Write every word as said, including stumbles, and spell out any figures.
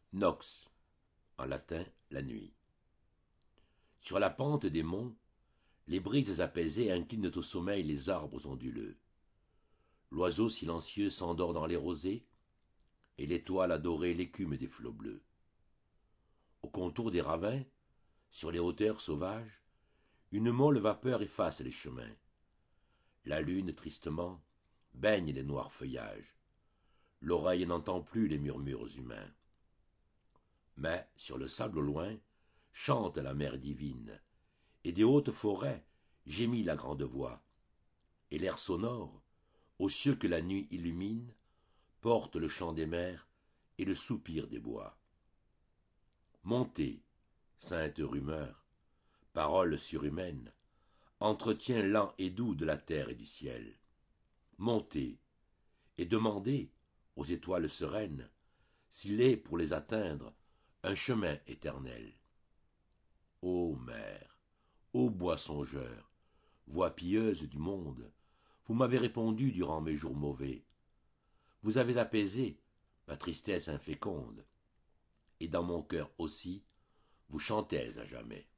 Nox, en latin la nuit. Sur la pente des monts, les brises apaisées inclinent au sommeil les arbres onduleux. L'oiseau silencieux s'endort dans les rosées, et l'étoile adorée l'écume des flots bleus. Au contour des ravins, sur les hauteurs sauvages, une molle vapeur efface les chemins. La lune, tristement, baigne les noirs feuillages. L'oreille n'entend plus les murmures humains. Mais, sur le sable au loin, chante la mer divine, et des hautes forêts gémit la grande voix. Et l'air sonore, aux cieux que la nuit illumine, porte le chant des mers et le soupir des bois. Montez, sainte rumeur, parole surhumaine, entretien lent et doux de la terre et du ciel. Montez, et demandez, aux étoiles sereines, s'il est, pour les atteindre, un chemin éternel. Ô mer, ô bois songeur, voix pieuse du monde, vous m'avez répondu durant mes jours mauvais. Vous avez apaisé ma tristesse inféconde, et dans mon cœur aussi, vous chantez à jamais.